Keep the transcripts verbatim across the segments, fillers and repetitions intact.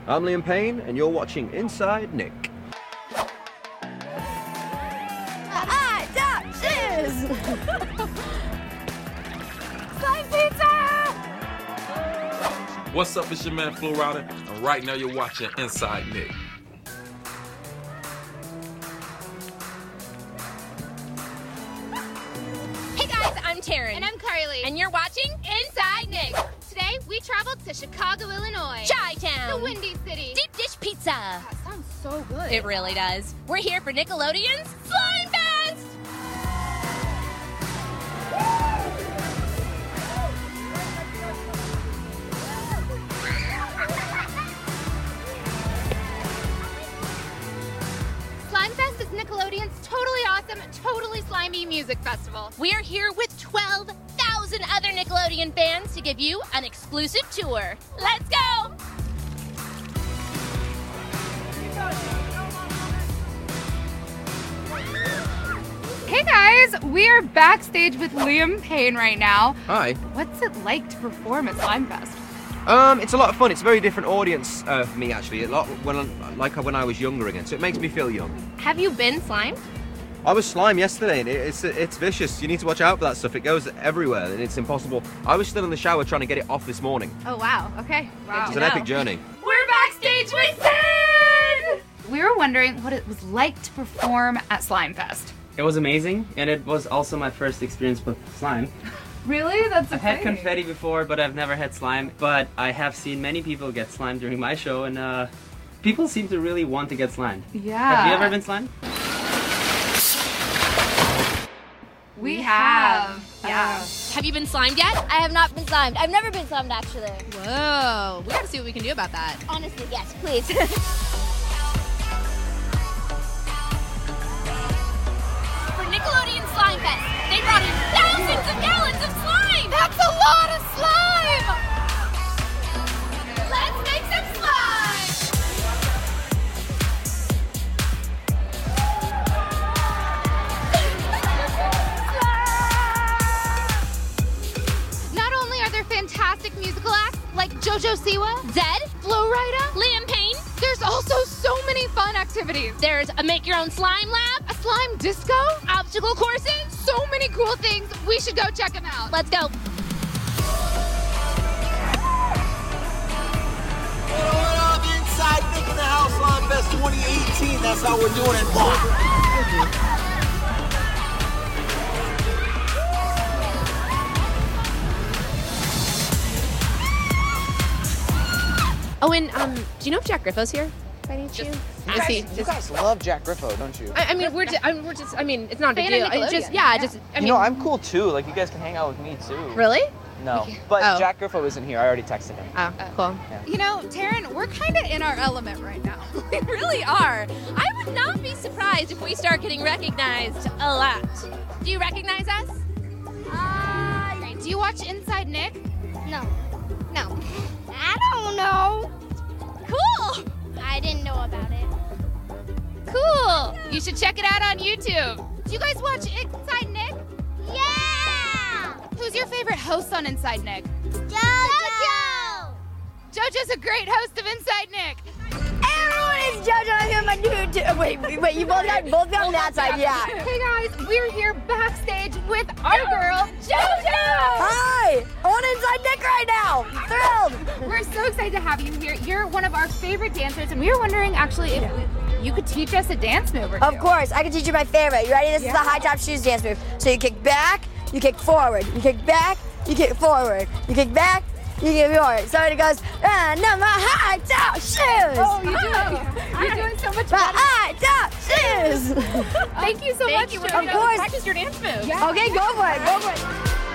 I'm Liam Payne, and you're watching Inside Nick. I got shiz! Slime pizza! What's up, it's your man Flo Rida, and right now you're watching Inside Nick. Hey guys, I'm Taryn. And I'm Carly. And you're watching Inside Nick. Today, we traveled to Chicago, Illinois. Chi-Town. The Windy City. Deep dish pizza. That sounds so good. It really does. We're here for Nickelodeon's Slime Fest! Slime Fest is Nickelodeon's totally awesome, totally slimy music festival. We're here with twelve thousand other Nickelodeon fans to give you an exclusive tour. Let's go! Hey guys, we are backstage with Liam Payne right now. Hi. What's it like to perform at Slime Fest? Um, it's a lot of fun. It's a very different audience uh, for me, actually. A lot when I, like when I was younger again, so it makes me feel young. Have you been slime? I was slime yesterday, and it, it's it's vicious. You need to watch out for that stuff. It goes everywhere, and it's impossible. I was still in the shower trying to get it off this morning. Oh wow, okay. Wow. It's an epic journey. We're backstage with Sid! We were wondering what it was like to perform at Slime Fest. It was amazing, and it was also my first experience with slime. Really? That's I've had confetti before, but I've never had slime. But I have seen many people get slime during my show, and uh, people seem to really want to get slimed. Yeah. Have you ever been slimed? We have. Yeah. Have you been slimed yet? I have not been slimed. I've never been slimed, actually. Whoa, we gotta see what we can do about that. Honestly, yes, please. For Nickelodeon Slime Fest, they brought in thousands of gallons of slime! That's a lot of slime! Let's make some slime! Not only are there fantastic musical acts like JoJo Siwa, Zed, Flo Rida, Liam Payne, there's also so many fun activities. there's a make your own slime lab, A slime disco, obstacle courses. so many cool things. We should go check them out. Let's go. What up, Inside Nick in the House, Slime Fest twenty eighteen. That's how we're doing it. Oh, and um, do you know if Jack Griffo's here by any chance? Is he You just? guys love Jack Griffo, don't you? I, I mean, we're just, I mean, we're just. I mean, it's not a big Fan deal. of It's just, Nickelodeon. yeah, just. I you mean, know, I'm cool too. Like, you guys can hang out with me too. really? No. But Oh. Jack Griffo isn't here. I already texted him. Oh, cool. You know, Taryn, we're kind of in our element right now. We really are. I would not be surprised if we start getting recognized a lot. Do you recognize us? Uh, do you watch Inside Nick? No. No. I don't know. Cool. I didn't know about it. Cool. You should check it out on YouTube. Do you guys watch Inside Nick? Yeah! Who's your favorite host on Inside Nick? JoJo! JoJo's a great host of Inside Nick. Everyone is JoJo. I'm here, my dude. too. Wait, wait, wait, you both got both got on that side, yeah. Hey guys, we're here backstage with our girl, JoJo! Hi! On Inside Nick right now. Thrilled. We're so excited to have you here. You're one of our favorite dancers, and we were wondering actually if you could teach us a dance move or two. Of course, I can teach you my favorite. You ready? This is the high top shoes dance move. So you kick back, you kick forward, you kick back, you kick forward, you kick back, you kick forward. So it goes, and my high top shoes. Oh, you do. You're doing so much My better. high top shoes. Thank you so Thank much. you. We're JoJo. gonna course. practice your dance move. Okay, go for it. Go for it.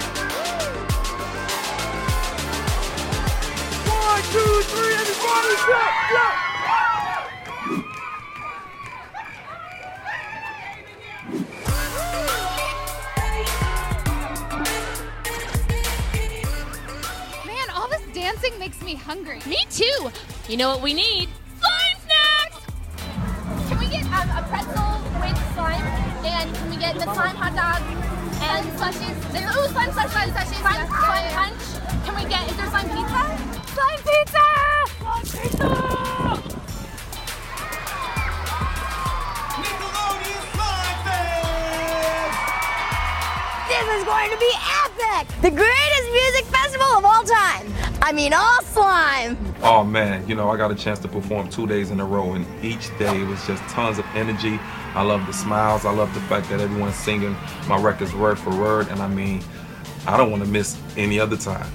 One, two, three, everybody, go, go! Man, all this dancing makes me hungry. Me too. You know what we need? Slime snacks. Can we get um, a pretzel with slime? And can we get the slime hot dog and slushies? There's, ooh, slime slush, slime slushies. Slime, slime punch. Can we get? Is there slime pizza? Slime pizza! Slime pizza! going to be epic! The greatest music festival of all time. I mean, all slime. Oh man, you know, I got a chance to perform two days in a row, and each day it was just tons of energy. I love the smiles. I love the fact that everyone's singing my records word for word, and I mean, I don't want to miss any other time.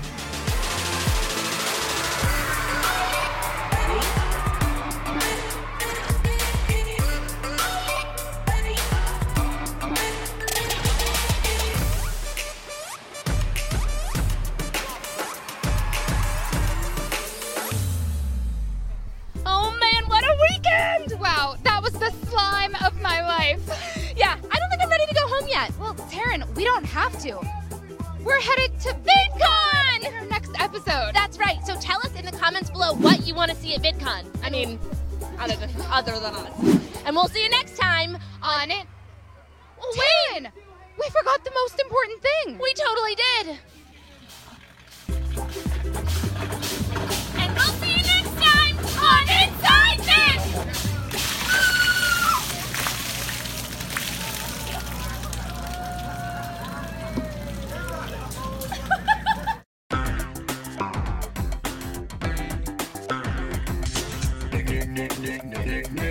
Oh man, what a weekend! Wow, that was the slime of my life. Yeah, I don't think I'm ready to go home yet. Well, Taryn, we don't have to. We're headed to VidCon in our next episode. That's right. So tell us in the comments below what you want to see at VidCon. I mean, other than other than us. And we'll see you next time On it. Oh, Taryn, we forgot the most important thing. we totally did. And we'll see you next time on Inside This. Nick, Nick, Nick, Nick, Nick.